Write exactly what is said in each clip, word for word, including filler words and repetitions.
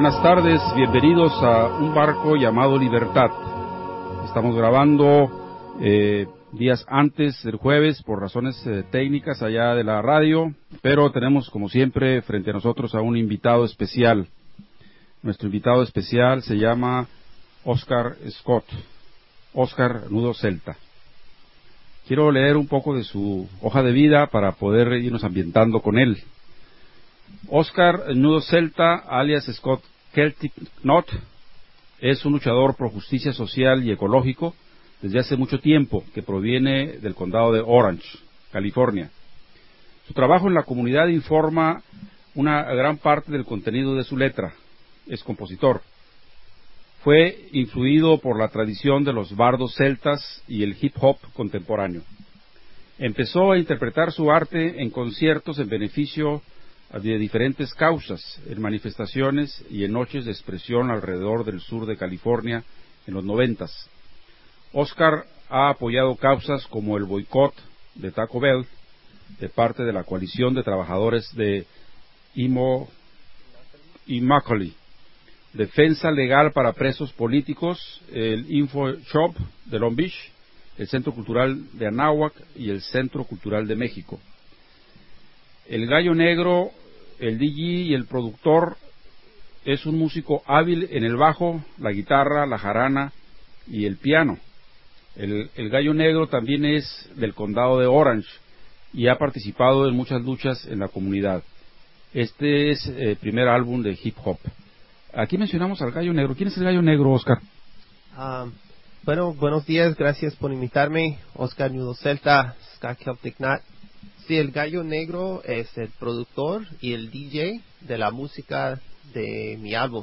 buenas tardes, bienvenidos a un barco llamado Libertad. Estamos grabando eh, días antes del jueves por razones eh, técnicas allá de la radio, pero tenemos como siempre frente a nosotros a un invitado especial. Nuestro invitado especial se llama Oscar Scott, Oscar Nudo Celta. Quiero leer un poco de su hoja de vida para poder irnos ambientando con él. Oscar Nudo Celta, alias Scott Celtic Knot, es un luchador por justicia social y ecológico desde hace mucho tiempo, que proviene del condado de Orange, California. Su trabajo en la comunidad informa una gran parte del contenido de su letra. Es compositor. Fue influido por la tradición de los bardos celtas y el hip hop contemporáneo. Empezó a interpretar su arte en conciertos en beneficio de diferentes causas, en manifestaciones y en noches de expresión alrededor del sur de California en los noventas. Oscar ha apoyado causas como el boicot de Taco Bell de parte de la coalición de trabajadores de Imo y Macaulay, defensa legal para presos políticos, el Info Shop de Long Beach, el Centro Cultural de Anáhuac y el Centro Cultural de México. El Gallo Negro, el D J y el productor, es un músico hábil en el bajo, la guitarra, la jarana y el piano. El, el Gallo Negro también es del condado de Orange y ha participado en muchas luchas en la comunidad. Este es el primer álbum de hip hop. Aquí mencionamos al Gallo Negro. ¿Quién es el Gallo Negro, Oscar? Um, bueno, buenos días, gracias por invitarme. Oscar Nudo Celta, Scott Celtic Knot. Sí, el Gallo Negro es el productor y el D J de la música de mi álbum.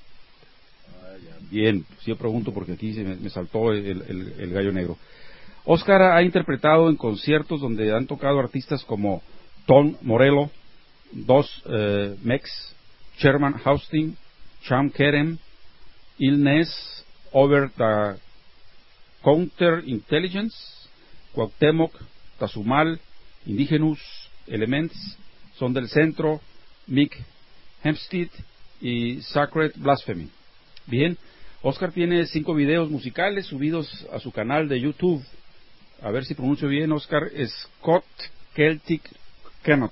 Bien, sí, yo pregunto porque aquí se me, me saltó el, el, el Gallo Negro. Oscar ha interpretado en conciertos donde han tocado artistas como Tom Morello, Dos eh, Mex, Sherman Houston, Cham Kerem, Il Ness, Over the Counter Intelligence, Cuauhtémoc, Tazumal, Indigenous Elements, Son del Centro, Mick Hempstead y Sacred Blasphemy. Bien, Oscar tiene cinco videos musicales subidos a su canal de YouTube. A ver si pronuncio bien, Oscar. Scott Celtic Knot.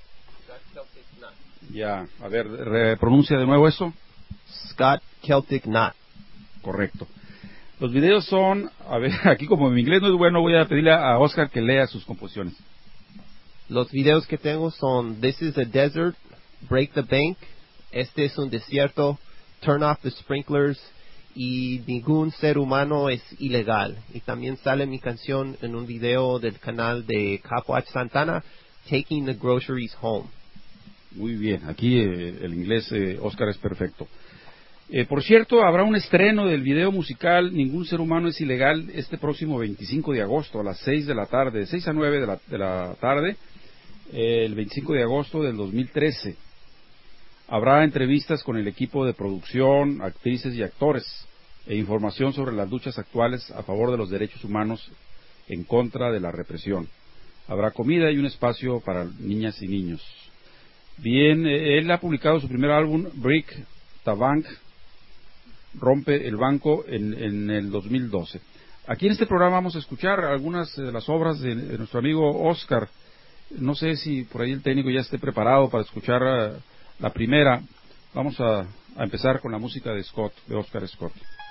Ya, a ver, pronuncia de nuevo eso. Scott Celtic Knot. Correcto. Los videos son, a ver, aquí como mi inglés no es bueno, voy a pedirle a Oscar que lea sus composiciones. Los videos que tengo son This is a Desert, Break the Bank, Este es un desierto, Turn off the sprinklers y Ningún ser humano es ilegal. Y también sale mi canción en un video del canal de Capoach Santana, Taking the Groceries Home. Muy bien, aquí eh, el inglés eh, Oscar es perfecto. Eh, por cierto, habrá un estreno del video musical Ningún ser humano es ilegal este próximo veinticinco de agosto a las seis de la tarde, de seis a nueve de la, de la tarde, eh, el veinticinco de agosto del dos mil trece. Habrá entrevistas con el equipo de producción, actrices y actores, e información sobre las luchas actuales a favor de los derechos humanos en contra de la represión. Habrá comida y un espacio para niñas y niños. Bien, eh, él ha publicado su primer álbum, Break the Bank, Rompe el Banco, en, en el dos mil doce. Aquí en este programa vamos a escuchar algunas de las obras de, de nuestro amigo Oscar. No sé si por ahí el técnico ya esté preparado para escuchar uh, la primera. Vamos a, a empezar con la música de Scott, de Oscar Scott.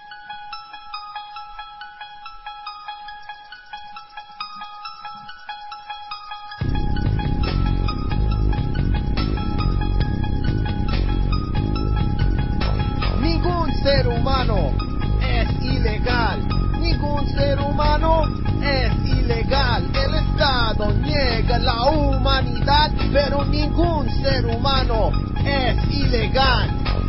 Ningún ser humano es ilegal. Ningún ser humano es ilegal. El Estado niega la humanidad, pero ningún ser humano es ilegal.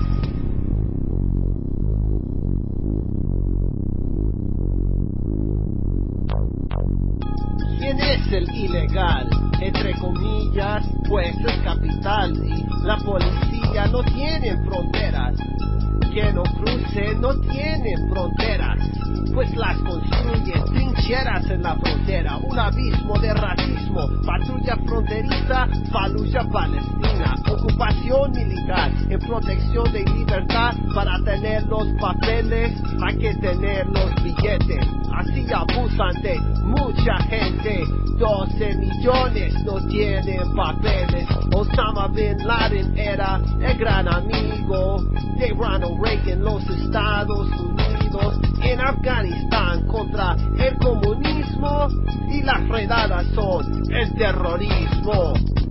¿Quién es el ilegal? Entre comillas, pues es capital y la policía no tiene fronteras. Que no cruce no tiene fronteras. pues las construyen trincheras en la frontera, un abismo de racismo, patrulla fronteriza, Fallujah, Palestina, ocupación militar, en protección de libertad, para tener los papeles hay que tener los billetes, así abusan de mucha gente, doce millones no tienen papeles, Osama Bin Laden era el gran amigo de Ronald Reagan, los Estados Unidos en Afganistán contra el comunismo y las redadas son el terrorismo.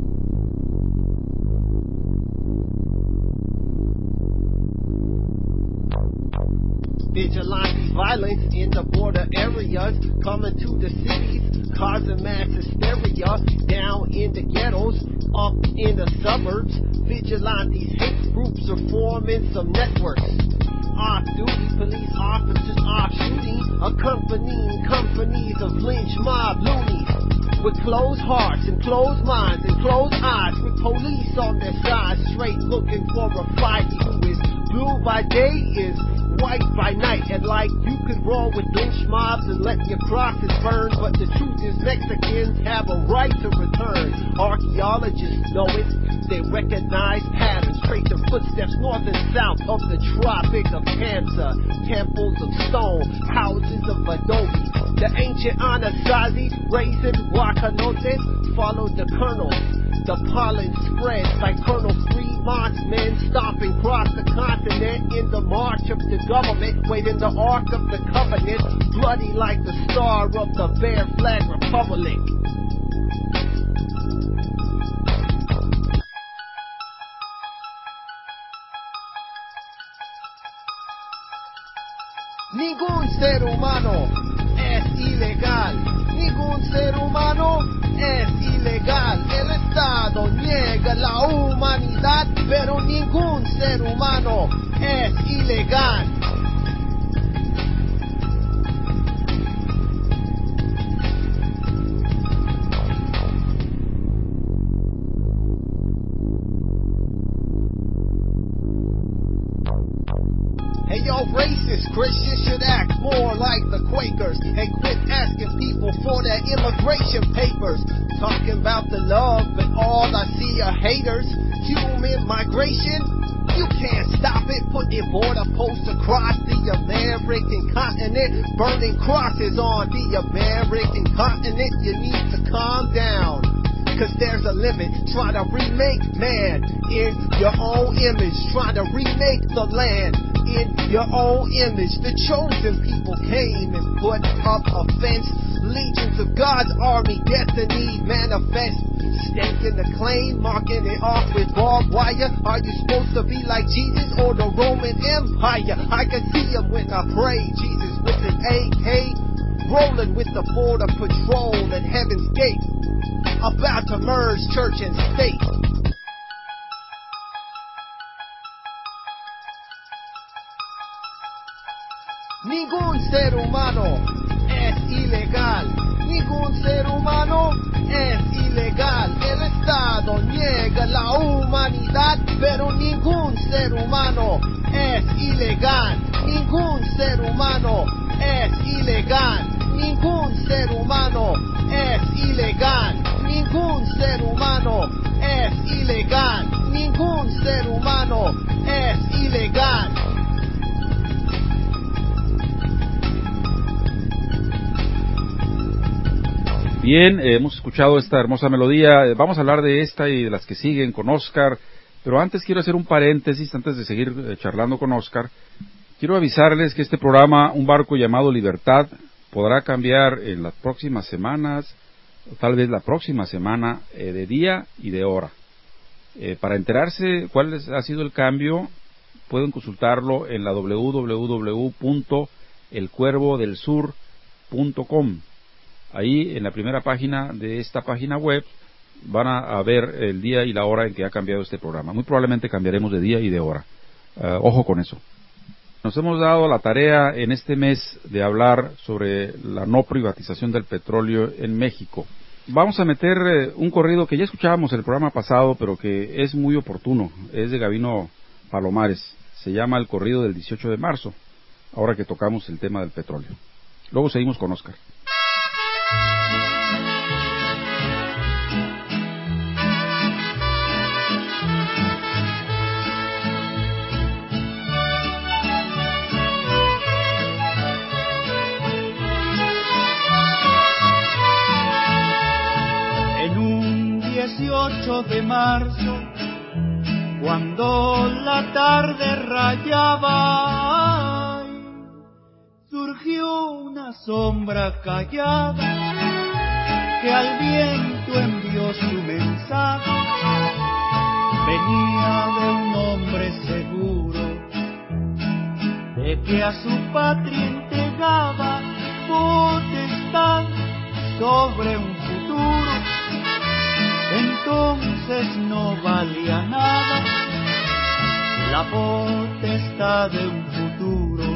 Vigilante violence in the border areas, coming to the cities, causing mass hysteria, down in the ghettos, up in the suburbs. Vigilantes, hate groups are forming some networks. Off-duty police officers off shooting, accompanying companies of lynch mob loonies. With closed hearts and closed minds and closed eyes, with police on their side, straight looking for a fight. Who is blue by day is white by night, and like you could roll with lynch mobs and let your crosses burn, but the truth is Mexicans have a right to return. Archaeologists know it, they recognize patterns, trace their footsteps north and south of the Tropic of Cancer. Temples of stone, houses of adobe, the ancient Anasazi raising guacalotes followed the colonels. The pollen spreads by Colonel Fremont's men stomping across the continent in the march of the government, waving the Ark of the Covenant, bloody like the star of the Bear Flag Republic. Ningún ser humano es ilegal. Ningún ser humano es ilegal. El Estado niega la humanidad, pero ningún ser humano es ilegal. Hey yo, racist Christians should act more like the Quakers and quit asking people for their immigration papers. Talking about the love, but all I see are haters. Human migration, you can't stop it. Putting border posts across the American continent, burning crosses on the American continent. You need to calm down, cause there's a limit. Try to remake man in your own image. Try to remake the land in your own image. The chosen people came and put up a fence. Legions of God's army, destiny manifest. Staking the claim, marking it off with barbed wire. Are you supposed to be like Jesus or the Roman Empire? I can see him when I pray. Jesus with an A K, rolling with the border patrol at Heaven's Gate, about to merge church and state. Ningún ser humano es ilegal. Ningún ser humano es ilegal. El Estado niega la humanidad, pero ningún ser humano es ilegal. Ningún ser humano es ilegal. Ningún ser humano es ilegal. Ningún ser humano es ilegal. Ningún ser humano es ilegal. Bien, eh, hemos escuchado esta hermosa melodía. Eh, vamos a hablar de esta y de las que siguen con Oscar, pero antes quiero hacer un paréntesis, antes de seguir eh, charlando con Oscar. Quiero avisarles que este programa, Un Barco Llamado Libertad, podrá cambiar en las próximas semanas, o tal vez la próxima semana, eh, de día y de hora. Eh, para enterarse cuál es, ha sido el cambio, pueden consultarlo en la doble u doble u doble u punto el cuervo del sur punto com. Ahí en la primera página de esta página web van a, a ver el día y la hora en que ha cambiado este programa. Muy probablemente cambiaremos de día y de hora. Uh, ojo con eso. Nos hemos dado la tarea en este mes de hablar sobre la no privatización del petróleo en México. Vamos a meter eh, un corrido que ya escuchábamos en el programa pasado, pero que es muy oportuno. Es de Gabino Palomares. Se llama El Corrido del dieciocho de marzo, ahora que tocamos el tema del petróleo. Luego seguimos con Oscar. dieciocho de marzo, cuando la tarde rayaba, surgió una sombra callada que al viento envió su mensaje. Venía de un hombre seguro de que a su patria entregaba potestad sobre un futuro. Entonces no valía nada la potestad de un futuro.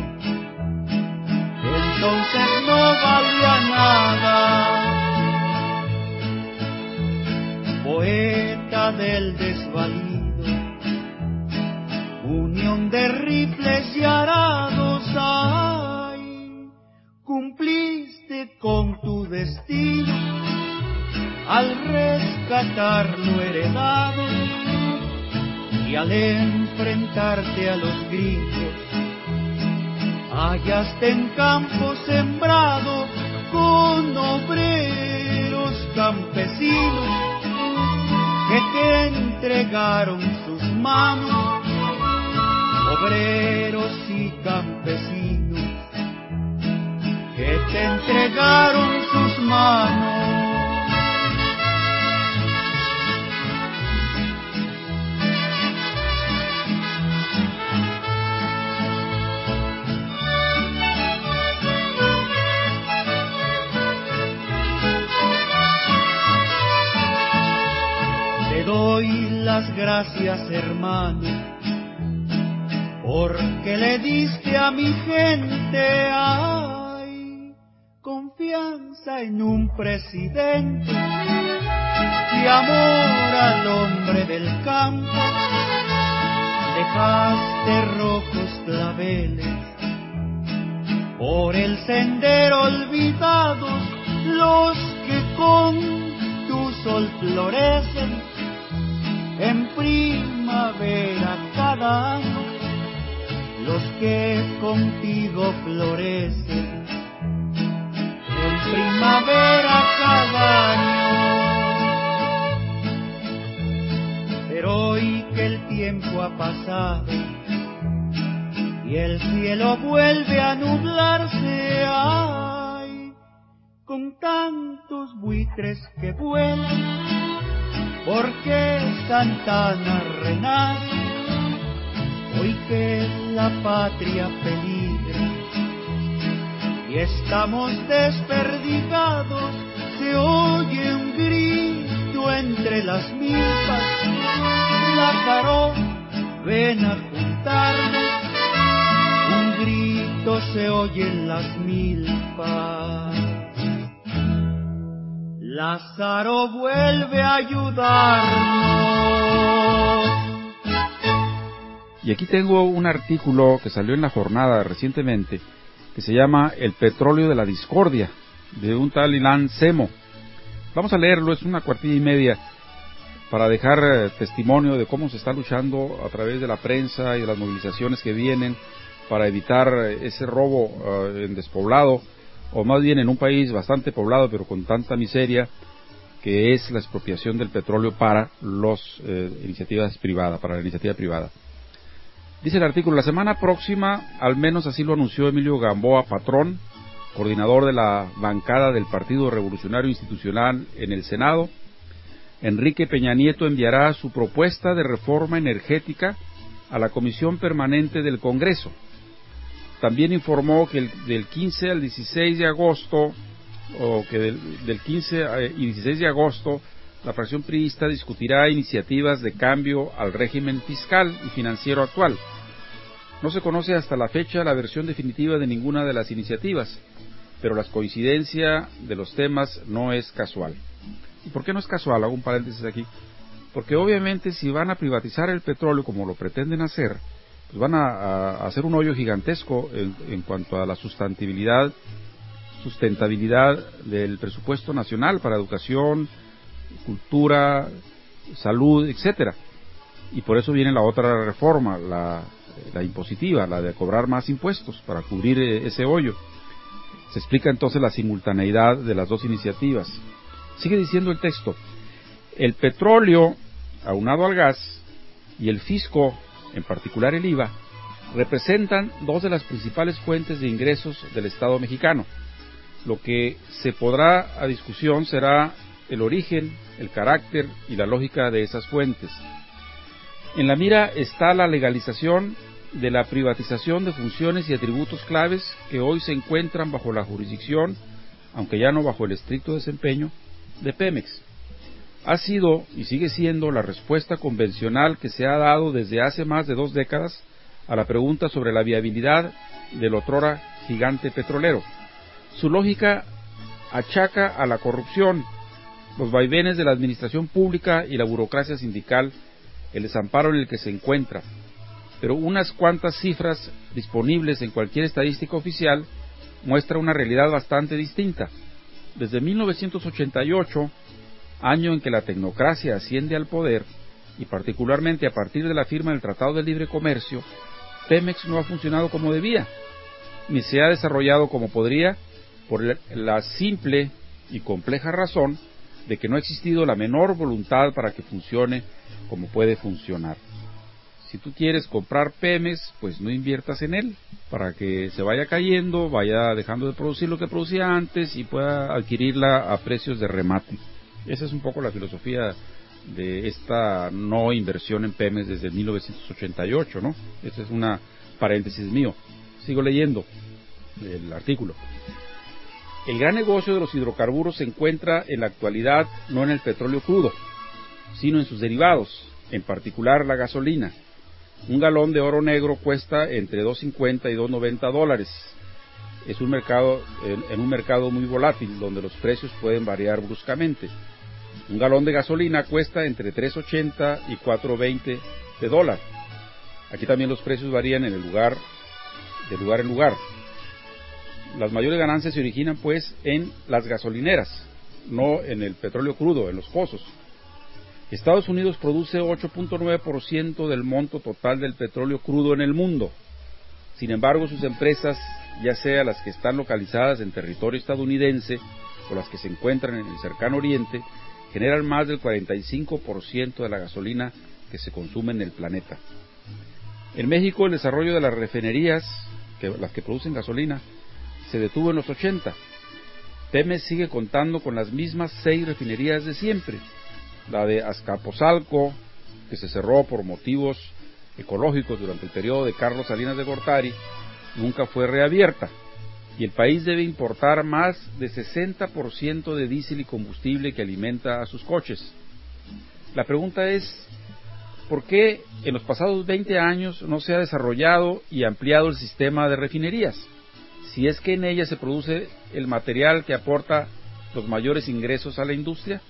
Entonces no valía nada. Poeta del desvalido, unión de rifles y arados, ay, cumpliste con tu destino al rescatar lo heredado y al enfrentarte a los gringos. Hallaste en campo sembrado con obreros campesinos que te entregaron sus manos, obreros y campesinos que te entregaron sus manos. Doy las gracias, hermano, porque le diste a mi gente, ay, confianza en un presidente y amor al hombre del campo. Dejaste rojos claveles por el sendero olvidados, los que con tu sol florecen en primavera cada año, los que contigo florecen en primavera cada año. Pero hoy que el tiempo ha pasado y el cielo vuelve a nublarse, ay, con tantos buitres que vuelan, porque Santana renace, hoy que la patria peligra y estamos desperdigados, se oye un grito entre las milpas. Lázaro, ven a juntarnos, un grito se oye en las milpas. Lázaro, vuelve a ayudarnos. Y aquí tengo un artículo que salió en La Jornada recientemente, que se llama El petróleo de la discordia, de un tal Ilan Semo. Vamos a leerlo, es una cuartilla y media, para dejar eh, testimonio de cómo se está luchando a través de la prensa y de las movilizaciones que vienen para evitar eh, ese robo uh, en despoblado, o más bien en un país bastante poblado pero con tanta miseria, que es la expropiación del petróleo para las eh, iniciativas privadas, para la iniciativa privada. Dice el artículo: la semana próxima, al menos así lo anunció Emilio Gamboa Patrón, coordinador de la bancada del Partido Revolucionario Institucional en el Senado, Enrique Peña Nieto enviará su propuesta de reforma energética a la Comisión Permanente del Congreso. También informó que el, del quince al dieciséis de agosto, o que del, del quince y dieciséis de agosto, la fracción priista discutirá iniciativas de cambio al régimen fiscal y financiero actual. No se conoce hasta la fecha la versión definitiva de ninguna de las iniciativas, pero la coincidencia de los temas no es casual. ¿Y por qué no es casual? Hago un paréntesis aquí. Porque obviamente si van a privatizar el petróleo como lo pretenden hacer, pues van a, a hacer un hoyo gigantesco en, en cuanto a la sustentabilidad sustentabilidad del presupuesto nacional para educación, cultura, salud, etcétera. Y por eso viene la otra reforma, la, la impositiva, la de cobrar más impuestos para cubrir ese hoyo. Se explica entonces la simultaneidad de las dos iniciativas. Sigue diciendo el texto: el petróleo, aunado al gas, y el fisco, en particular el I V A, representan dos de las principales fuentes de ingresos del Estado mexicano. Lo que se podrá a discusión será el origen, el carácter y la lógica de esas fuentes. En la mira está la legalización de la privatización de funciones y atributos claves que hoy se encuentran bajo la jurisdicción, aunque ya no bajo el estricto desempeño, de Pemex. Ha sido y sigue siendo la respuesta convencional que se ha dado desde hace más de dos décadas a la pregunta sobre la viabilidad del otrora gigante petrolero. Su lógica achaca a la corrupción, los vaivenes de la administración pública y la burocracia sindical el desamparo en el que se encuentra, pero unas cuantas cifras disponibles en cualquier estadística oficial muestra una realidad bastante distinta. Desde mil novecientos ochenta y ocho, año en que la tecnocracia asciende al poder, y particularmente a partir de la firma del Tratado de Libre Comercio, Pemex no ha funcionado como debía, ni se ha desarrollado como podría, por la simple y compleja razón de que no ha existido la menor voluntad para que funcione como puede funcionar. Si tú quieres comprar Pemex, pues no inviertas en él, para que se vaya cayendo, vaya dejando de producir lo que producía antes y pueda adquirirla a precios de remate. Esa es un poco la filosofía de esta no inversión en Pemex desde mil novecientos ochenta y ocho, ¿no? Esa es una paréntesis mío. Sigo leyendo el artículo. El gran negocio de los hidrocarburos se encuentra en la actualidad no en el petróleo crudo, sino en sus derivados, en particular la gasolina. Un galón de oro negro cuesta entre dos cincuenta y dos noventa dólares. Es un mercado, en, en un mercado muy volátil, donde los precios pueden variar bruscamente. Un galón de gasolina cuesta entre tres ochenta y cuatro veinte de dólar. Aquí también los precios varían en el lugar, de lugar en lugar. Las mayores ganancias se originan pues en las gasolineras, no en el petróleo crudo, en los pozos. Estados Unidos produce ocho punto nueve por ciento del monto total del petróleo crudo en el mundo. Sin embargo, sus empresas, ya sea las que están localizadas en territorio estadounidense o las que se encuentran en el cercano oriente, generan más del cuarenta y cinco por ciento de la gasolina que se consume en el planeta. En México, el desarrollo de las refinerías, que, las que producen gasolina, se detuvo en los ochenta. Pemex sigue contando con las mismas seis refinerías de siempre. La de Azcapotzalco, que se cerró por motivos ecológicos durante el periodo de Carlos Salinas de Gortari, nunca fue reabierta, y el país debe importar más de sesenta por ciento de diésel y combustible que alimenta a sus coches. La pregunta es, ¿por qué en los pasados veinte años no se ha desarrollado y ampliado el sistema de refinerías? Si es que en ellas se produce el material que aporta los mayores ingresos a la industria.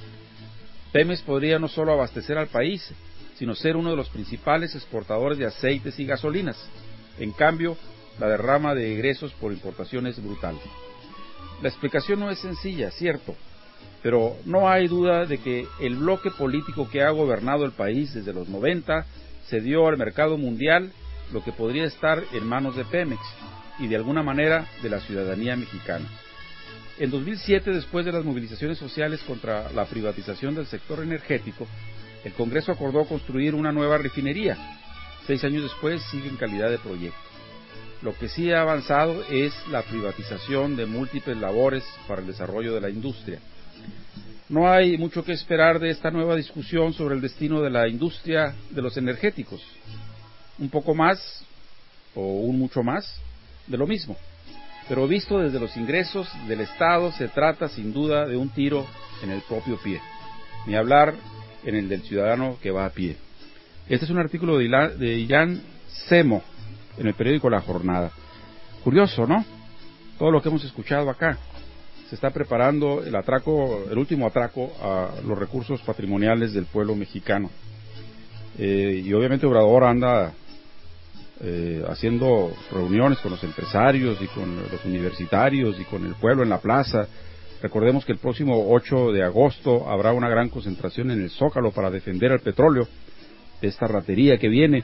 Pemex podría no solo abastecer al país, sino ser uno de los principales exportadores de aceites y gasolinas. En cambio, la derrama de egresos por importación es brutal. La explicación no es sencilla, cierto, pero no hay duda de que el bloque político que ha gobernado el país desde los noventa cedió al mercado mundial lo que podría estar en manos de Pemex y de alguna manera de la ciudadanía mexicana. En dos mil siete, después de las movilizaciones sociales contra la privatización del sector energético, el Congreso acordó construir una nueva refinería. Seis años después sigue en calidad de proyecto. Lo que sí ha avanzado es la privatización de múltiples labores para el desarrollo de la industria. No hay mucho que esperar de esta nueva discusión sobre el destino de la industria de los energéticos. Un poco más, o un mucho más, de lo mismo. Pero visto desde los ingresos del Estado, se trata sin duda de un tiro en el propio pie, ni hablar en el del ciudadano que va a pie. Este es un artículo de, Ilan, de Ilan Semo en el periódico La Jornada. Curioso, ¿no? Todo lo que hemos escuchado acá. Se está preparando el atraco, el último atraco a los recursos patrimoniales del pueblo mexicano. Eh, y obviamente Obrador anda eh, haciendo reuniones con los empresarios y con los universitarios y con el pueblo en la plaza. Recordemos que el próximo ocho de agosto habrá una gran concentración en el Zócalo para defender el petróleo, esta ratería que viene.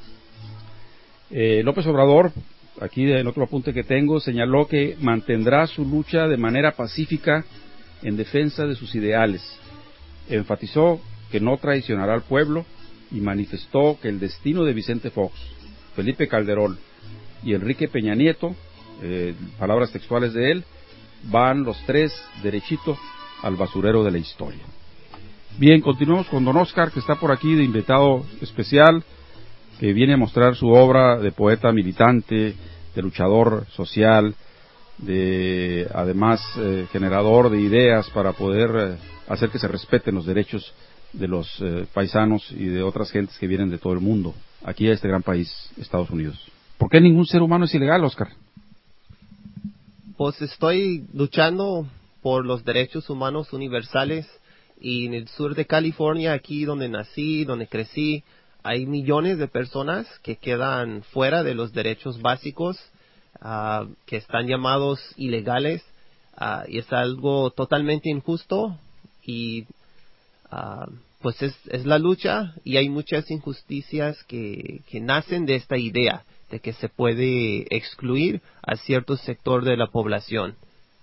Eh, López Obrador, aquí en otro apunte que tengo, señaló que mantendrá su lucha de manera pacífica en defensa de sus ideales. Enfatizó que no traicionará al pueblo y manifestó que el destino de Vicente Fox, Felipe Calderón y Enrique Peña Nieto, eh, palabras textuales de él, van los tres derechito al basurero de la historia. Bien, continuamos con don Oscar, que está por aquí de invitado especial, que viene a mostrar su obra de poeta militante, de luchador social, de además eh, generador de ideas para poder eh, hacer que se respeten los derechos de los eh, paisanos y de otras gentes que vienen de todo el mundo, aquí a este gran país, Estados Unidos. ¿Por qué ningún ser humano es ilegal, Oscar? Pues estoy luchando por los derechos humanos universales, y en el sur de California, aquí donde nací, donde crecí, hay millones de personas que quedan fuera de los derechos básicos, uh, que están llamados ilegales, uh, y es algo totalmente injusto, y uh, pues es, es la lucha, y hay muchas injusticias que, que nacen de esta idea de que se puede excluir a cierto sector de la población.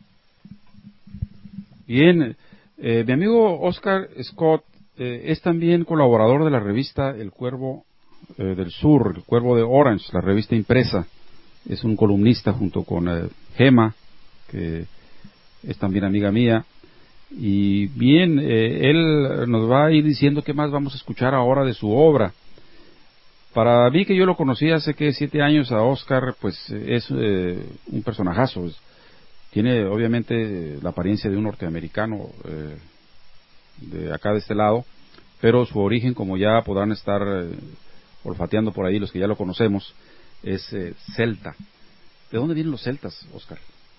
Bien, eh, mi amigo Oscar Scott eh, es también colaborador de la revista El Cuervo eh, del Sur, El Cuervo de Orange, la revista impresa. Es un columnista junto con eh, Gema, que es también amiga mía. Y bien, eh, él nos va a ir diciendo qué más vamos a escuchar ahora de su obra. Para mí, que yo lo conocí hace que siete años a Oscar, pues es eh, un personajazo. Es, tiene obviamente la apariencia de un norteamericano eh, de acá de este lado, pero su origen, como ya podrán estar eh, olfateando por ahí los que ya lo conocemos, es eh, celta. ¿De dónde vienen los celtas, Oscar?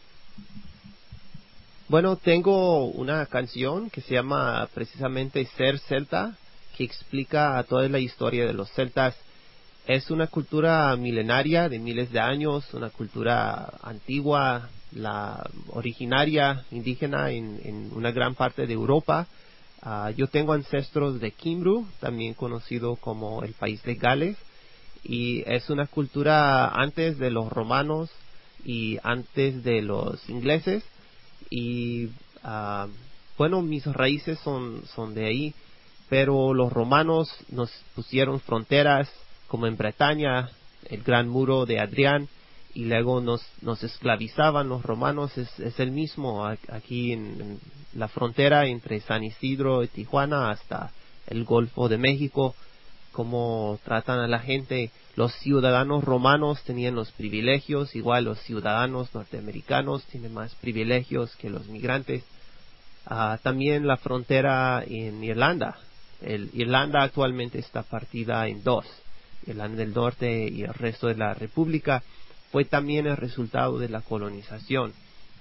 Bueno, tengo una canción que se llama precisamente Ser Celta, que explica toda la historia de los celtas. Es una cultura milenaria de miles de años, una cultura antigua, la originaria, indígena en, en una gran parte de Europa. Uh, yo tengo ancestros de Kimbru, también conocido como el país de Gales, y es una cultura antes de los romanos y antes de los ingleses, y uh, bueno, mis raíces son, son de ahí, pero los romanos nos pusieron fronteras, como en Bretaña, el gran muro de Adrián, y luego nos, nos esclavizaban los romanos. Es, es el mismo aquí en, en la frontera entre San Isidro y Tijuana hasta el Golfo de México, cómo tratan a la gente. Los ciudadanos romanos tenían los privilegios, igual los ciudadanos norteamericanos tienen más privilegios que los migrantes. Uh, también la frontera en Irlanda. El, Irlanda actualmente está partida en dos. Irlanda del Norte y el resto de la República, fue también el resultado de la colonización.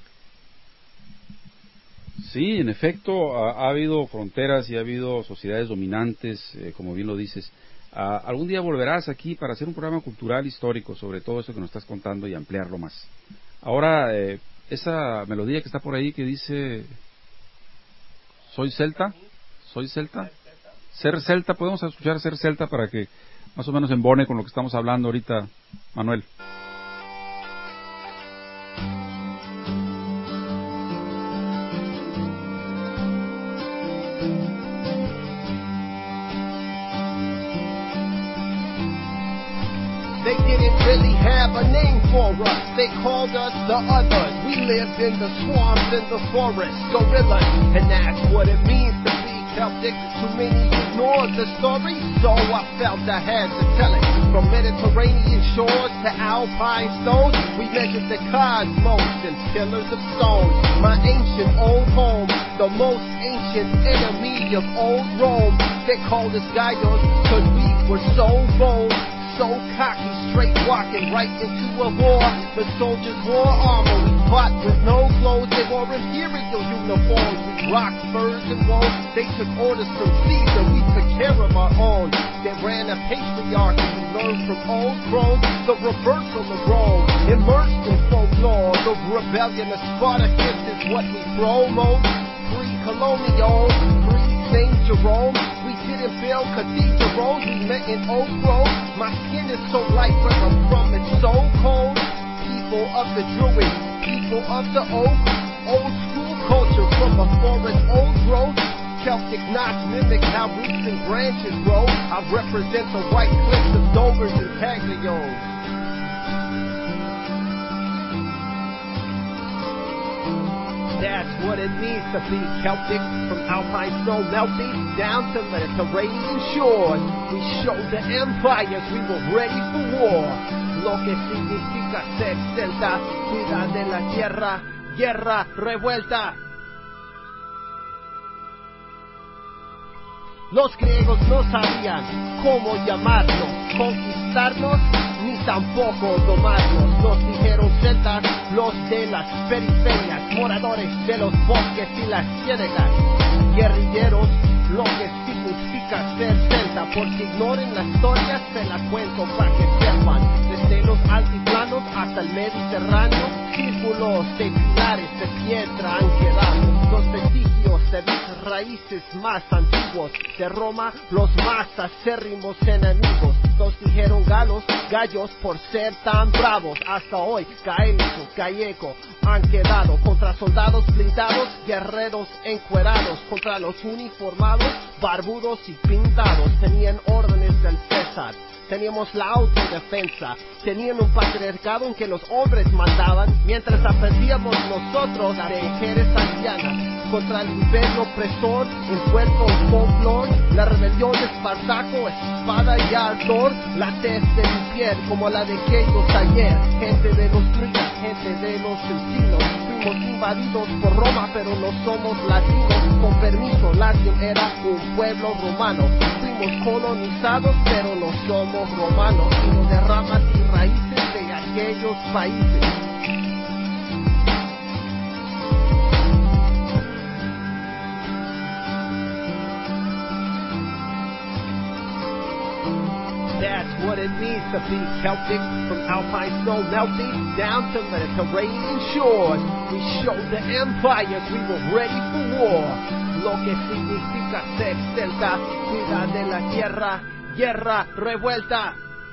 Sí, en efecto, ha, ha habido fronteras y ha habido sociedades dominantes, eh, como bien lo dices. Uh, algún día volverás aquí para hacer un programa cultural histórico sobre todo eso que nos estás contando y ampliarlo más. Ahora, eh, esa melodía que está por ahí que dice ¿Soy celta? ¿Soy celta? Ser celta, podemos escuchar Ser celta para que más o menos embone con lo que estamos hablando ahorita, Manuel. They didn't really have a name for us. They called us the others. We lived in the swamps and the forests, gorillas, and that's what it means to be Celtic. Too many ignored the story, so I felt I had to tell it. From Mediterranean shores to alpine stones, we measured the cosmos in pillars of stone. My ancient old home, the most ancient enemy of old Rome. They called us Gallos, cause we were so bold, so cocky, straight walking right into a war. The soldiers wore armor, we But with no clothes, they wore imperial uniforms. We rocked furs and wool. They took orders from Caesar. We took care of our own. They ran a patriarchy. We learned from old crows the reversal of Rome. Immersed in folklore, the rebellion of Spartacus is what we promote. Pre-colonial, pre-Saint Jerome. We didn't build cathedrals, we met in Oak Grove. My skin is so light where I'm from, it's so cold. People of the Druids, people of the oak. Old school culture from a forest old growth. Celtic knots mimic how roots and branches grow. I represent the white cliffs of Dovers and Caglios. That's what it means to be Celtic. From alpine snow melting down to Mediterranean shores. We showed the empires we were ready for war. Lo que significa ser celta, cuida de la tierra, guerra, revuelta. Los griegos no sabían cómo llamarnos, conquistarnos, ni tampoco domarnos. Nos dijeron celtas, los de las periferias, moradores de los bosques y las ciénegas. Guerrilleros, lo que significa ser celta, porque ignoren la historia, se la cuento para que sepan. Desde los altiplanos hasta el Mediterráneo, círculos de pilares de piedra han quedado. Los vestigios de mis raíces más antiguos, de Roma los más acérrimos enemigos. Nos dijeron galos, gallos por ser tan bravos. Hasta hoy gaélico, gallego han quedado contra soldados blindados, guerreros encuerados, contra los uniformados, barbudos y pintados. Tenían órdenes del César. Teníamos la autodefensa, tenían un patriarcado en que los hombres mandaban, mientras aprendíamos nosotros a de mujeres ancianas. Contra el imperio opresor, envuelto en folklore, la rebelión de Espartaco, espada y ardor, la tez de mi piel como la de aquellos ayer. Gente de los druidas, gente de los encinos, fuimos invadidos por Roma, pero no somos latinos. Con permiso, Latium era un pueblo romano. Fuimos colonizados, pero no somos romanos, sino de ramas y raíces de aquellos países. That's what it means to be Celtic. From alpine snow melting down to Mediterranean shores. We showed the empires we were ready for war. Lo que significa ser celta, cuida de la tierra, guerra, revuelta.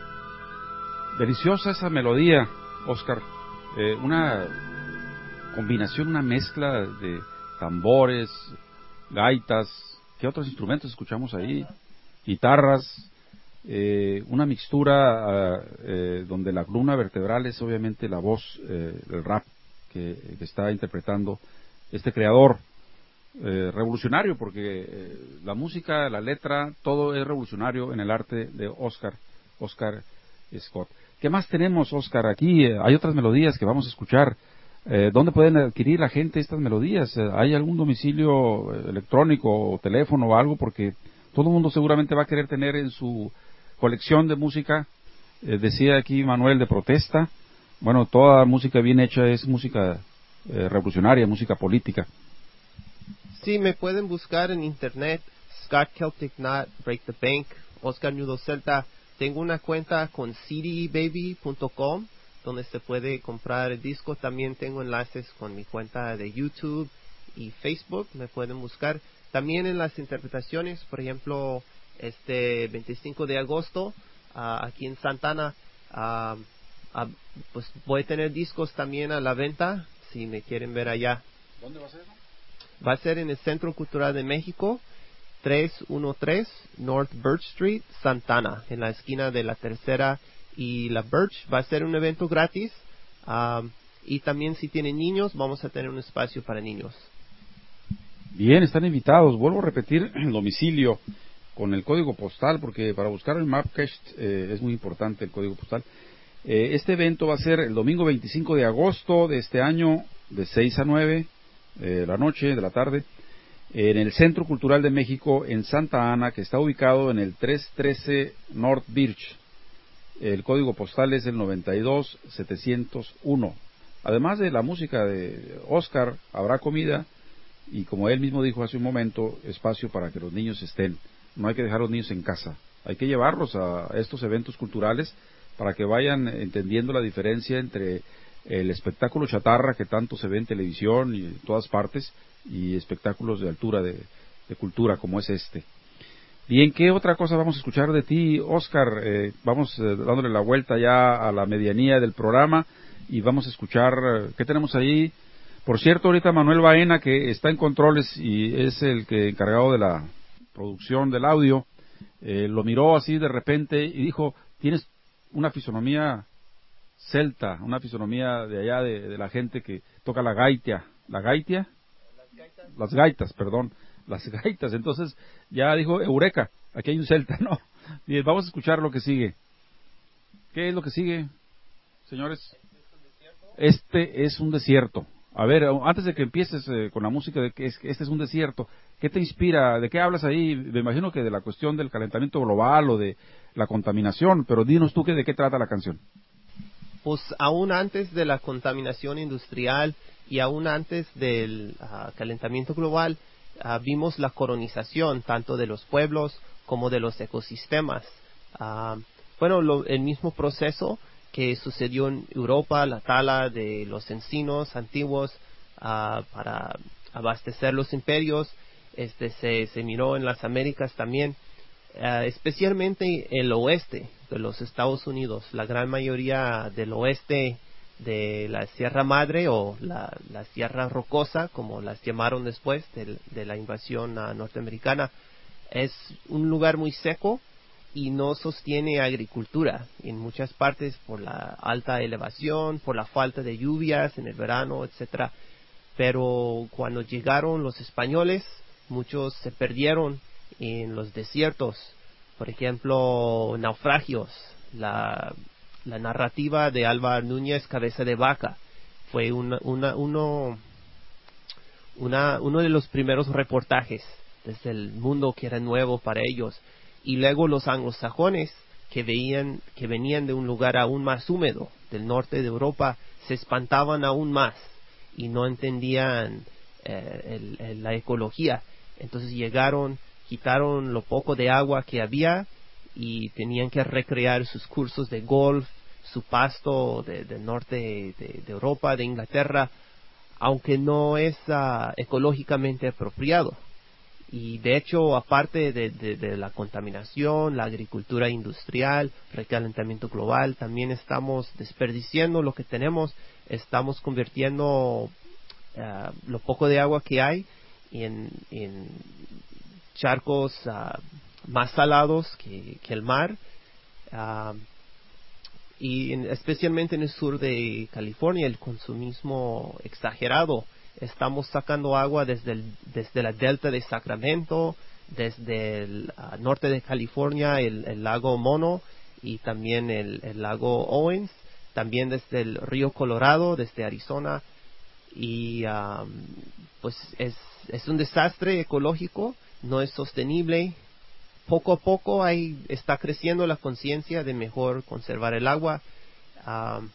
Deliciosa esa melodía, Oscar. Eh, una combinación, una mezcla de tambores, gaitas, ¿qué otros instrumentos escuchamos ahí? Guitarras. Eh, una mixtura eh, donde la columna vertebral es obviamente la voz, eh, el rap que, que está interpretando este creador eh, revolucionario, porque eh, la música, la letra, todo es revolucionario en el arte de Oscar, Oscar Scott. ¿Qué más tenemos, Oscar? Aquí eh, hay otras melodías que vamos a escuchar. Eh, ¿Dónde pueden adquirir la gente estas melodías? Eh, ¿Hay algún domicilio electrónico o teléfono o algo? Porque todo el mundo seguramente va a querer tener en su colección de música, eh, decía aquí Manuel, de protesta. Bueno, toda música bien hecha es música eh, revolucionaria, música política. Sí, me pueden buscar en internet, Scott Celtic Knot, Break the Bank, Oscar Nudo Celta. Tengo una cuenta con c d baby punto com, donde se puede comprar el disco. También tengo enlaces con mi cuenta de YouTube y Facebook, me pueden buscar. También en las interpretaciones, por ejemplo, este veinticinco de agosto, uh, aquí en Santana, uh, uh, pues voy a tener discos también a la venta, si me quieren ver allá. ¿Dónde va a ser? Va a ser en el Centro Cultural de México, trescientos trece North Birch Street, Santana, en la esquina de la Tercera y la Birch. Va a ser un evento gratis, um, y también si tienen niños, vamos a tener un espacio para niños. Bien, están invitados. Vuelvo a repetir el domicilio con el código postal, porque para buscar el Mapcache eh, es muy importante el código postal. Eh, este evento va a ser el domingo veinticinco de agosto de este año, de seis a nueve eh, de la noche, de la tarde, en el Centro Cultural de México en Santa Ana, que está ubicado en el trescientos trece North Birch. El código postal es el noventa y dos setecientos uno. además de la música de Oscar, habrá comida y, como él mismo dijo hace un momento, espacio para que los niños estén. No hay que dejar a los niños en casa, hay que llevarlos a estos eventos culturales para que vayan entendiendo la diferencia entre el espectáculo chatarra que tanto se ve en televisión y en todas partes, y espectáculos de altura, de, de cultura como es este. Bien, ¿qué otra cosa vamos a escuchar de ti, Oscar? Eh, vamos eh, dándole la vuelta ya a la medianía del programa y vamos a escuchar, eh, ¿qué tenemos ahí? Por cierto, ahorita Manuel Baena, que está en controles y es el que encargado de la producción del audio, eh, lo miró así de repente y dijo, tienes una fisonomía celta, una fisonomía de allá de, de la gente que toca la gaita, ¿la gaita? Las gaitas. Las gaitas, perdón, las gaitas. Entonces ya dijo, eureka, aquí hay un celta, ¿no? Bien, vamos a escuchar lo que sigue. ¿Qué es lo que sigue, señores? Este es un desierto. A ver, antes de que empieces eh, con la música de que es, este es un desierto, ¿qué te inspira? ¿De qué hablas ahí? Me imagino que de la cuestión del calentamiento global o de la contaminación, pero dinos tú que de qué trata la canción. Pues aún antes de la contaminación industrial y aún antes del uh, calentamiento global, uh, vimos la colonización tanto de los pueblos como de los ecosistemas. Uh, bueno, lo, el mismo proceso que sucedió en Europa, la tala de los encinos antiguos uh, para abastecer los imperios, este se, se miró en las Américas también, uh, especialmente el oeste de los Estados Unidos. La gran mayoría del oeste de la Sierra Madre o la, la Sierra Rocosa, como las llamaron después de, de la invasión uh, norteamericana, es un lugar muy seco y no sostiene agricultura en muchas partes por la alta elevación, por la falta de lluvias en el verano, etcétera. Pero cuando llegaron los españoles, muchos se perdieron en los desiertos. Por ejemplo, Naufragios, la, la narrativa de Álvar Núñez Cabeza de Vaca, fue una, una, uno, una, uno de los primeros reportajes desde el mundo que era nuevo para ellos. Y luego los anglosajones, que veían que venían de un lugar aún más húmedo, del norte de Europa, se espantaban aún más y no entendían eh, el, el, la ecología. Entonces llegaron, quitaron lo poco de agua que había y tenían que recrear sus cursos de golf, su pasto de, del norte de, de Europa, de Inglaterra, aunque no es uh, ecológicamente apropiado. Y de hecho, aparte de, de, de la contaminación, la agricultura industrial, recalentamiento global, también estamos desperdiciando lo que tenemos, estamos convirtiendo uh, lo poco de agua que hay en, en charcos uh, más salados que, que el mar, uh, y en, especialmente en el sur de California, el consumismo exagerado. Estamos sacando agua desde el, desde la delta de Sacramento, desde el uh, norte de California, el, el lago Mono y también el, el lago Owens, también desde el río Colorado, desde Arizona, y um, pues es, es un desastre ecológico, no es sostenible. Poco a poco ahí está creciendo la conciencia de mejor conservar el agua, um,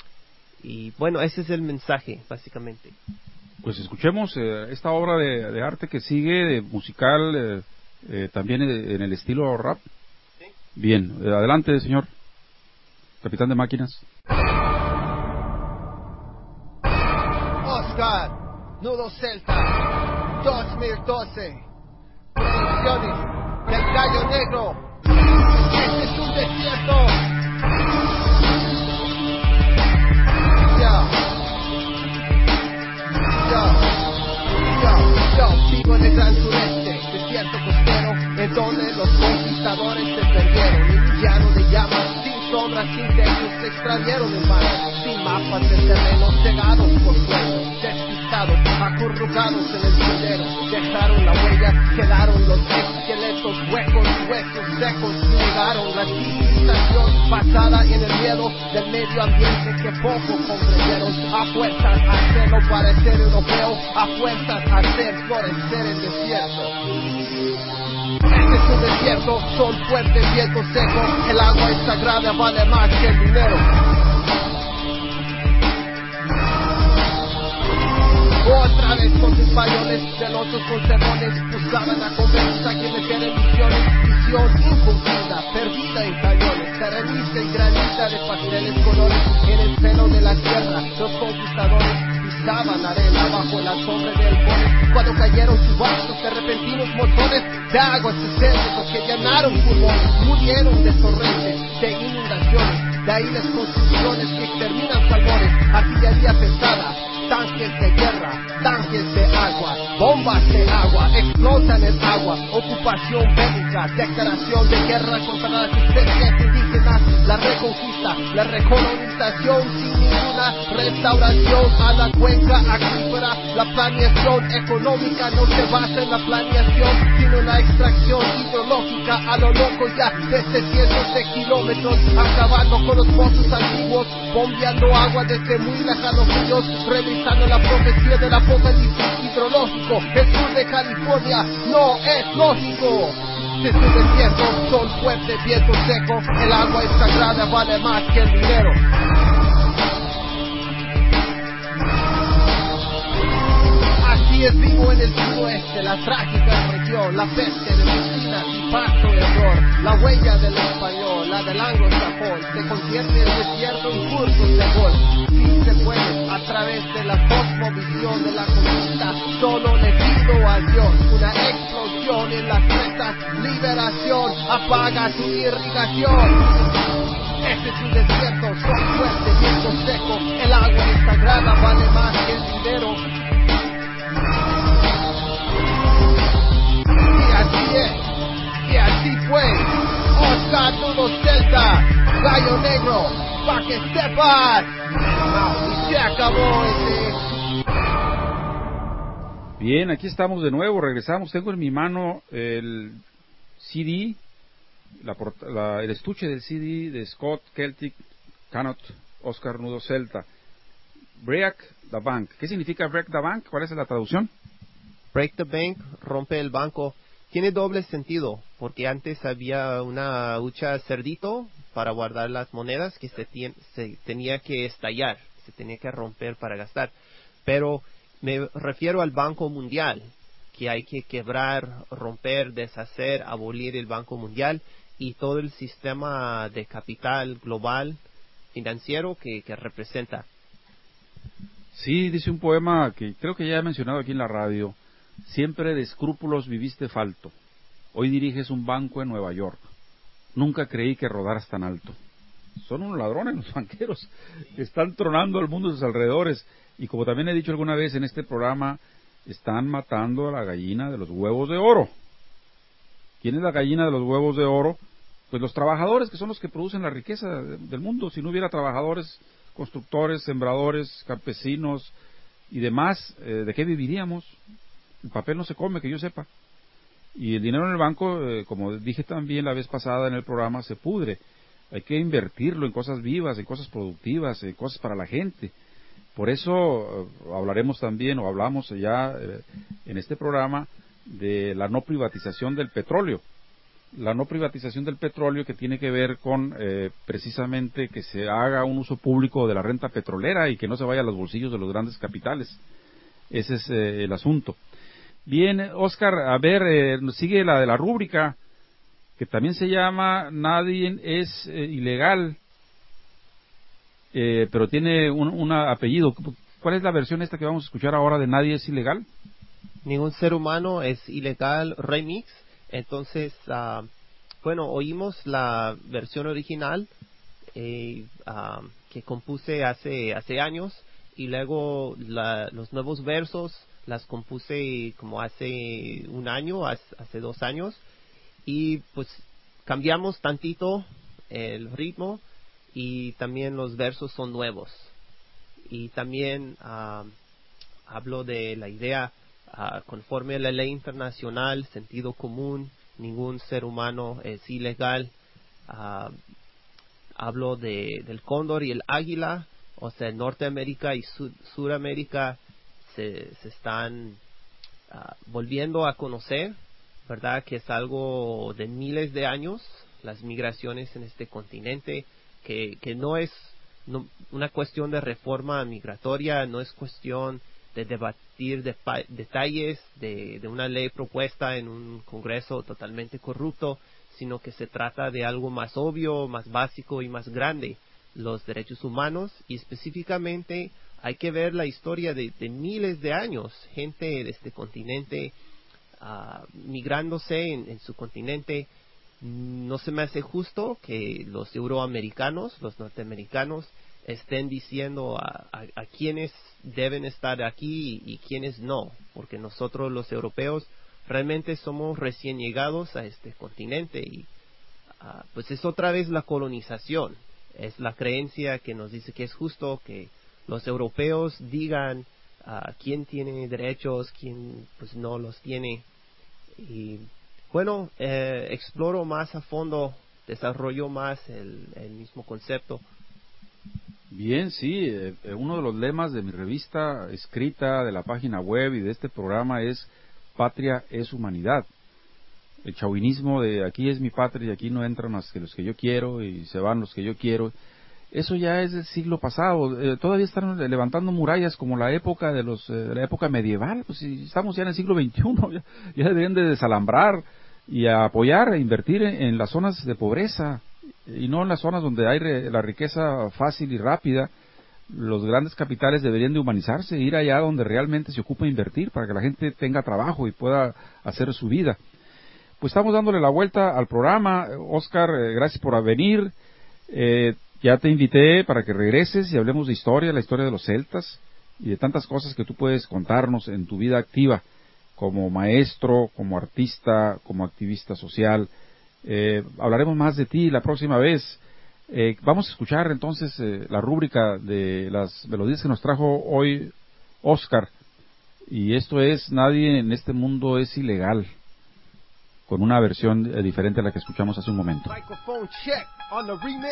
y bueno, ese es el mensaje básicamente. Pues escuchemos eh, esta obra de, de arte que sigue, de musical, eh, eh, también en el estilo rap. ¿Sí? Bien, eh, adelante, señor capitán de máquinas. Oscar, Nudo Celta, dos mil doce, Producciones del Gallo Negro. Este es un desierto. Yeah. Yo, yo, yo vivo en el gran sureste, desierto costero, en donde los conquistadores se perdieron. En un llano de llamas, sin sombras, sin techos, se extrañaron hermanos, sin mapas de terrenos, cegados por sueños, despistados, acurrucados en el sendero. Dejaron la huella, quedaron los esqueletos, huecos, huesos secos, negaron la civilización basada en el miedo del medio ambiente que poco comprendieron. A fuerzas hacerlo parecer europeo, a fuerzas hacer florecer el desierto. Este es un desierto, sol fuerte, viento seco, el agua es sagrada, vale más que el dinero. militares con españoles, celosos con cerrones, buscaban a convencer a quien meter en misiones. Misión incumplida, perdida en cañones, terrenista y granita de pasteles colores. En el seno de la tierra, los conquistadores pisaban arena bajo la sombra del bosque. Cuando cayeron subastos de repentinos motones de aguas desérticos que llenaron pulmones, murieron de torrentes, de inundaciones, de ahí las construcciones que exterminan salmones, artillería pesada, tanques de guerra, tanques de agua, bombas de agua, explotan el agua, ocupación bélica, declaración de guerra contra las especies indígenas, la reconquista, la recolonización sin ninguna restauración a la cuenca acuífera. La planeación económica no se basa en la planeación, sino en la extracción hidrológica a lo loco ya desde cientos de kilómetros, acabando con los pozos antiguos, bombeando agua desde muy lejanos ríos, realizando la profecía del apocalipsis hidrológico. El sur de California no es lógico. Desde un desierto, sol fuerte, viento seco, el agua es sagrada, vale más que el dinero. Así es vivo en el suroeste, la trágica región, la peste de medicina y pasto de error, la huella del español, la del anglosajón, se convierte el desierto en cursos de gol. Sí se puede, a través de la cosmovisión de la conquista, solo le pido a Dios una explosión en las crestas, liberación, apaga tu irrigación. Este es un desierto, sol fuerte, viento seco, el agua es sagrada, vale más que el dinero. Y así es, y así fue. Oscar Nudo Celta, Gallo Negro, pa' que sepas. Y se acabó ese. Bien, aquí estamos de nuevo, regresamos. Tengo en mi mano el C D, la, la, el estuche del C D de Scott Celtic Canot, Oscar Nudo Celta. Break the Bank. ¿Qué significa Break the Bank? ¿Cuál es la traducción? Break the bank, rompe el banco. Tiene doble sentido, porque antes había una hucha cerdito para guardar las monedas que se, tien, se tenía que estallar, se tenía que romper para gastar. Pero me refiero al Banco Mundial, que hay que quebrar, romper, deshacer, abolir el Banco Mundial y todo el sistema de capital global financiero que, que representa. Sí, dice un poema que creo que ya he mencionado aquí en la radio. Siempre de escrúpulos viviste falto. Hoy diriges un banco en Nueva York. Nunca creí que rodaras tan alto. Son unos ladrones los banqueros que están tronando al mundo de sus alrededores. Y como también he dicho alguna vez en este programa, están matando a la gallina de los huevos de oro. ¿Quién es la gallina de los huevos de oro? Pues los trabajadores, que son los que producen la riqueza del mundo. Si no hubiera trabajadores, constructores, sembradores, campesinos y demás, eh, ¿de qué viviríamos? El papel no se come, que yo sepa. Y el dinero en el banco, eh, como dije también la vez pasada en el programa, se pudre. Hay que invertirlo en cosas vivas, en cosas productivas, en cosas para la gente. Por eso eh, hablaremos también, o hablamos ya eh, en este programa, de la no privatización del petróleo. La no privatización del petróleo que tiene que ver con eh, precisamente que se haga un uso público de la renta petrolera y que no se vaya a los bolsillos de los grandes capitales. Ese es eh, el asunto. Bien, Oscar, a ver, eh, sigue la de la rúbrica, que también se llama Nadie es eh, ilegal, eh, pero tiene un, un apellido. ¿Cuál es la versión esta que vamos a escuchar ahora de Nadie es ilegal? Ningún ser humano es ilegal, remix. Entonces, uh, bueno, oímos la versión original eh, uh, que compuse hace hace años, y luego la, los nuevos versos las compuse como hace un año, hace dos años, y pues cambiamos tantito el ritmo y también los versos son nuevos. Y también uh, hablo de la idea, uh, conforme a la ley internacional, sentido común, ningún ser humano es ilegal. Uh, hablo de, del cóndor y el águila, o sea, Norteamérica y Sud, Suramérica se, se están uh, volviendo a conocer, ¿verdad? Que es algo de miles de años, las migraciones en este continente, que, que no es no, una cuestión de reforma migratoria, no es cuestión de debatir de, detalles de, de una ley propuesta en un Congreso totalmente corrupto, sino que se trata de algo más obvio, más básico y más grande, los derechos humanos, y específicamente hay que ver la historia de, de miles de años, gente de este continente uh, migrándose en, en su continente. No se me hace justo que los euroamericanos, los norteamericanos, estén diciendo a, a, a quienes deben estar aquí y, y quienes no, porque nosotros los europeos realmente somos recién llegados a este continente y uh, pues es otra vez la colonización, es la creencia que nos dice que es justo que los europeos digan uh, quién tiene derechos, quién pues no los tiene. Y bueno, eh, exploro más a fondo, desarrollo más el, el mismo concepto. Bien, sí, eh, uno de los lemas de mi revista escrita, de la página web y de este programa es Patria es humanidad. El chauvinismo de aquí es mi patria y aquí no entran más que los que yo quiero y se van los que yo quiero, eso ya es del siglo pasado. Eh, todavía están levantando murallas como la época de los eh, de la época medieval. Pues si estamos ya en el siglo veintiuno, ya, ya deberían de desalambrar y a apoyar e invertir en, en las zonas de pobreza y no en las zonas donde hay re, la riqueza fácil y rápida. Los grandes capitales deberían de humanizarse, ir allá donde realmente se ocupa invertir para que la gente tenga trabajo y pueda hacer su vida. Pues estamos dándole la vuelta al programa. Oscar, eh, gracias por venir. Eh, ya te invité para que regreses y hablemos de historia, la historia de los celtas y de tantas cosas que tú puedes contarnos en tu vida activa como maestro, como artista, como activista social. Eh, hablaremos más de ti la próxima vez. Eh, vamos a escuchar entonces eh, la rúbrica de las melodías que nos trajo hoy Oscar, y esto es Nadie en este mundo es ilegal, con una versión eh, diferente a la que escuchamos hace un momento. Microphone check on the remix.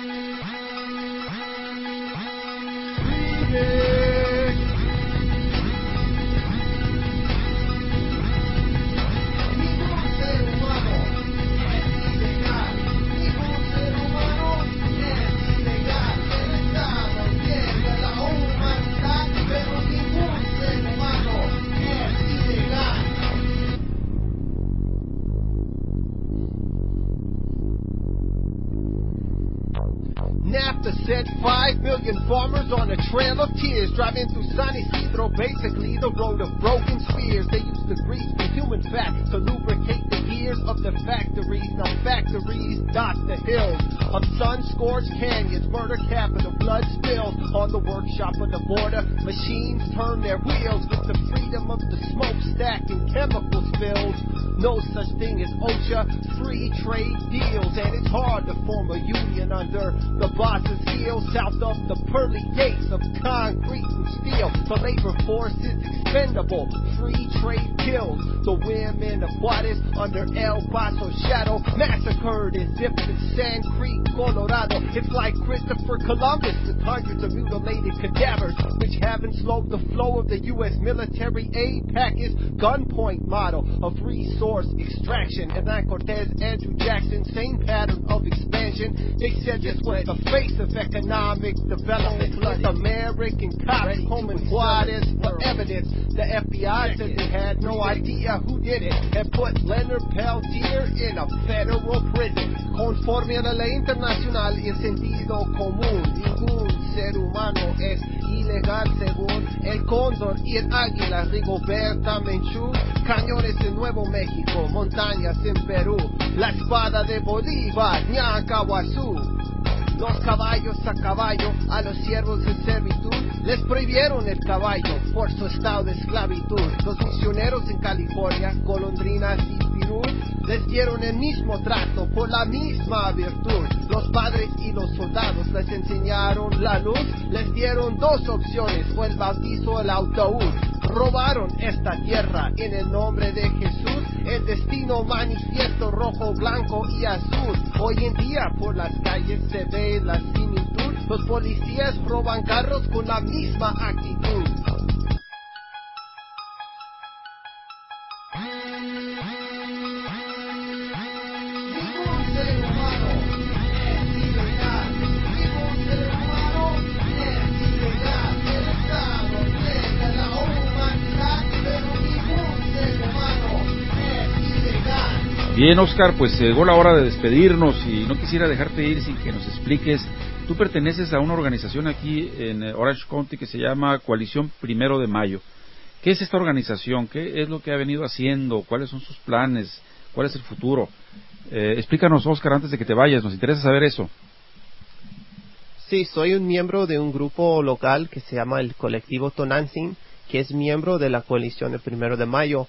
NAFTA set five million farmers on a trail of tears, driving through San Isidro, basically the road of broken spears. They used the grease from human fat to lubricate the gears of the factories. Now factories dot the hills of sun-scorched canyons, murder capital, blood spilled on the workshop of the border. Machines turn their wheels with the freedom of the smokestack and chemical spills. No such thing as OSHA, free trade deals, and it's hard to form a union under the boss's heels. South of the pearly gates of concrete and steel, the labor force is expendable. Free trade kills the women of Juarez under El Paso shadow, massacred and dipped in Sand Creek, Colorado. It's like Christopher Columbus with hundreds of mutilated cadavers, which haven't slowed the flow of the U S military aid package. Gunpoint model of resource extraction, and then Cortez, Andrew Jackson, same pattern of expansion. They said this was the face of economic development. With American cops combing Juarez for evidence. The F B I said they had no idea who did it and put Leonard Peltier in a federal prison. Conforme a la ley internacional y el sentido común, ningún ser humano es ilegal según el cóndor y el águila. Rigoberta Menchú, cañones en Nuevo México, montañas en Perú, la espada de Bolívar, Ñacahuazú. Los caballos a caballo, a los siervos en servitud, les prohibieron el caballo por su estado de esclavitud. Los misioneros en California, golondrinas y pirul, les dieron el mismo trato por la misma virtud. Los padres y los soldados les enseñaron la luz, les dieron dos opciones, o el bautizo o el ataúd. Robaron esta tierra en el nombre de Jesús, el destino manifiesto rojo, blanco y azul. Hoy en día por las calles se ve la similitud, los policías roban carros con la misma actitud. La Bien, Oscar, pues llegó la hora de despedirnos y no quisiera dejarte ir sin que nos expliques. Tú perteneces a una organización aquí en Orange County que se llama Coalición Primero de Mayo. ¿Qué es esta organización? ¿Qué es lo que ha venido haciendo? ¿Cuáles son sus planes? ¿Cuál es el futuro? Eh, explícanos, Oscar, antes de que te vayas, nos interesa saber eso. Sí, soy un miembro de un grupo local que se llama el Colectivo Tonantzin, que es miembro de la Coalición del Primero de Mayo.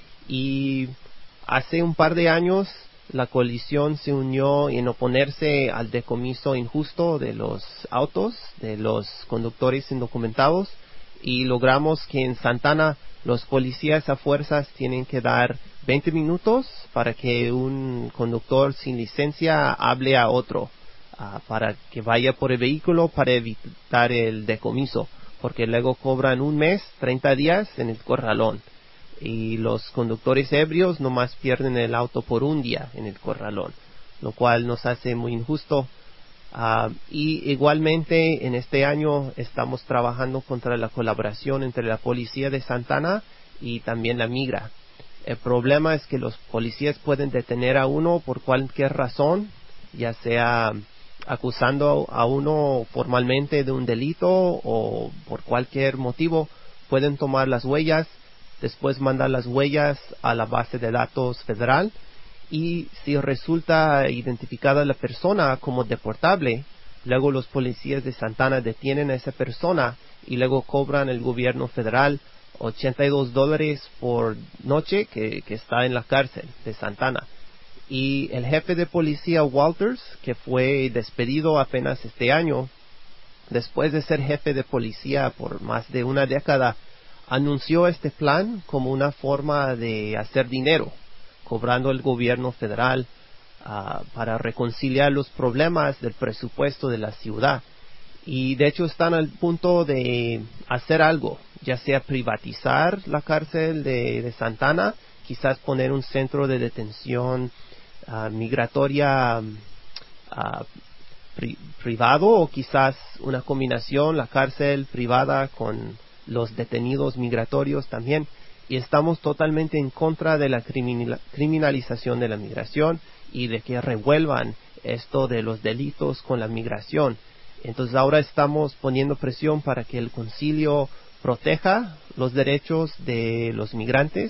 Y hace un par de años la coalición se unió en oponerse al decomiso injusto de los autos, de los conductores indocumentados, y logramos que en Santana los policías a fuerzas tienen que dar veinte minutos para que un conductor sin licencia hable a otro, uh, para que vaya por el vehículo para evitar el decomiso, porque luego cobran un mes, treinta días en el corralón. Y los conductores ebrios nomás pierden el auto por un día en el corralón, lo cual nos hace muy injusto. Uh, y igualmente en este año estamos trabajando contra la colaboración entre la policía de Santana y también la migra. El problema es que los policías pueden detener a uno por cualquier razón, ya sea acusando a uno formalmente de un delito o por cualquier motivo. Pueden tomar las huellas, después mandar las huellas a la base de datos federal, y si resulta identificada la persona como deportable, luego los policías de Santana detienen a esa persona y luego cobran el gobierno federal ochenta y dos dólares por noche que, que está en la cárcel de Santana. Y el jefe de policía Walters, que fue despedido apenas este año, después de ser jefe de policía por más de una década, anunció este plan como una forma de hacer dinero, cobrando el gobierno federal uh, para reconciliar los problemas del presupuesto de la ciudad. Y de hecho están al punto de hacer algo, ya sea privatizar la cárcel de, de Santana, quizás poner un centro de detención uh, migratoria uh, pri- privado, o quizás una combinación, la cárcel privada con los detenidos migratorios también. Y estamos totalmente en contra de la criminal, criminalización de la migración y de que revuelvan esto de los delitos con la migración. Entonces ahora estamos poniendo presión para que el concilio proteja los derechos de los migrantes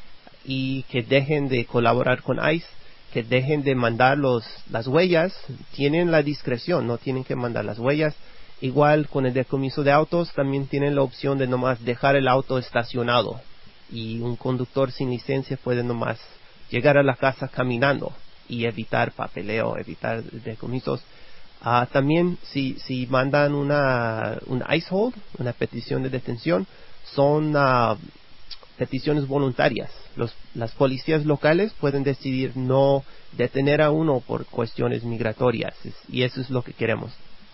y que dejen de colaborar con ICE, que dejen de mandar los, las huellas. Tienen la discreción, no tienen que mandar las huellas. Igual con el decomiso de autos también tienen la opción de nomás dejar el auto estacionado, y un conductor sin licencia puede nomás llegar a la casa caminando y evitar papeleo, evitar decomisos. Uh, también si, si mandan una un ICE hold, una petición de detención, son uh, peticiones voluntarias. Los, las policías locales pueden decidir no detener a uno por cuestiones migratorias, y eso es lo que queremos.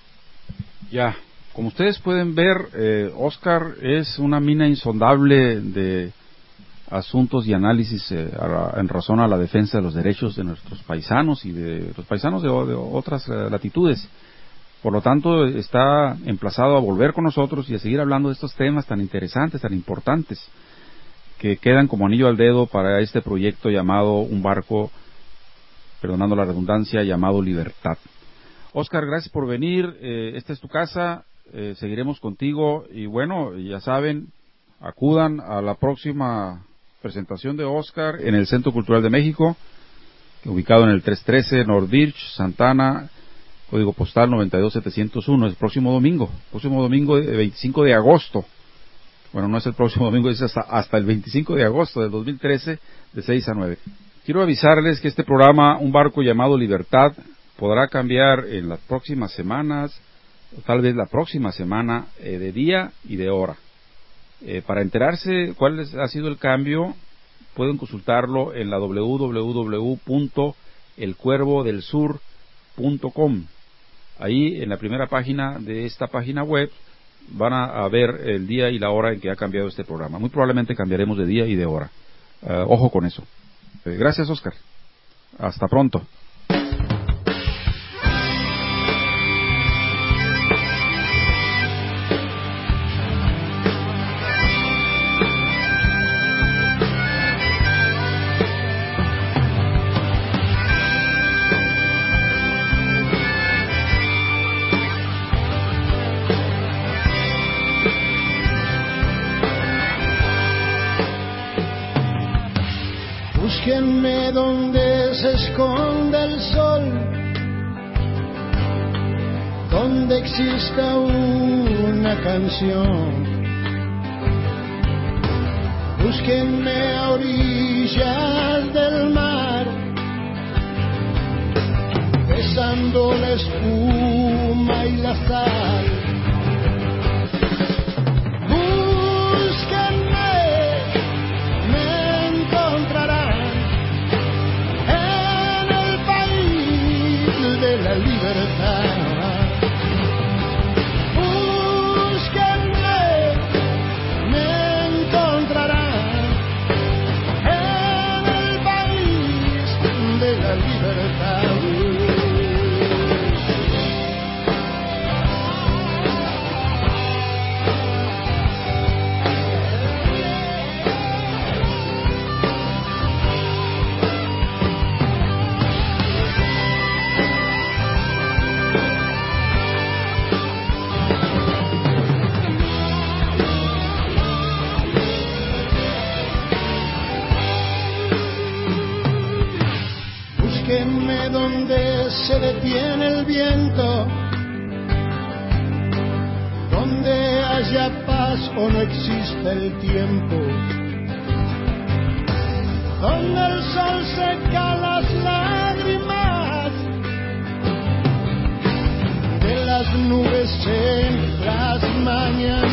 Ya, como ustedes pueden ver, eh, Oscar es una mina insondable de asuntos y análisis eh, a, en razón a la defensa de los derechos de nuestros paisanos y de los paisanos de, de otras eh, latitudes. Por lo tanto, está emplazado a volver con nosotros y a seguir hablando de estos temas tan interesantes, tan importantes, que quedan como anillo al dedo para este proyecto llamado un barco, perdonando la redundancia, llamado Libertad. Oscar, gracias por venir, eh, esta es tu casa, eh, seguiremos contigo y bueno, ya saben, acudan a la próxima presentación de Oscar en el Centro Cultural de México, ubicado en el trescientos trece North Beach, Santana, código postal noventa y dos setecientos uno, el próximo domingo, próximo domingo veinticinco de agosto, bueno, no es el próximo domingo, es hasta, hasta el veinticinco de agosto del dos mil trece, de seis a nueve. Quiero avisarles que este programa, un barco llamado Libertad, podrá cambiar en las próximas semanas, o tal vez la próxima semana, eh, de día y de hora. Eh, para enterarse cuál es, ha sido el cambio, pueden consultarlo en la doble u doble u doble u punto el cuervo del sur punto com. Ahí, en la primera página de esta página web, van a, a ver el día y la hora en que ha cambiado este programa. Muy probablemente cambiaremos de día y de hora. Uh, ojo con eso. Eh, gracias, Oscar. Hasta pronto. Búsquenme donde se esconde el sol, donde exista una canción. Búsquenme a orillas del mar, besando la espuma y la sal. Búsquenme, me encontrarán en el país de la libertad. Búsquenme, me encontrarán en el país de la libertad. Búsquenme donde se detiene el viento, donde haya paz o no exista el tiempo, donde el sol seca las lágrimas de las nubes en las mañanas.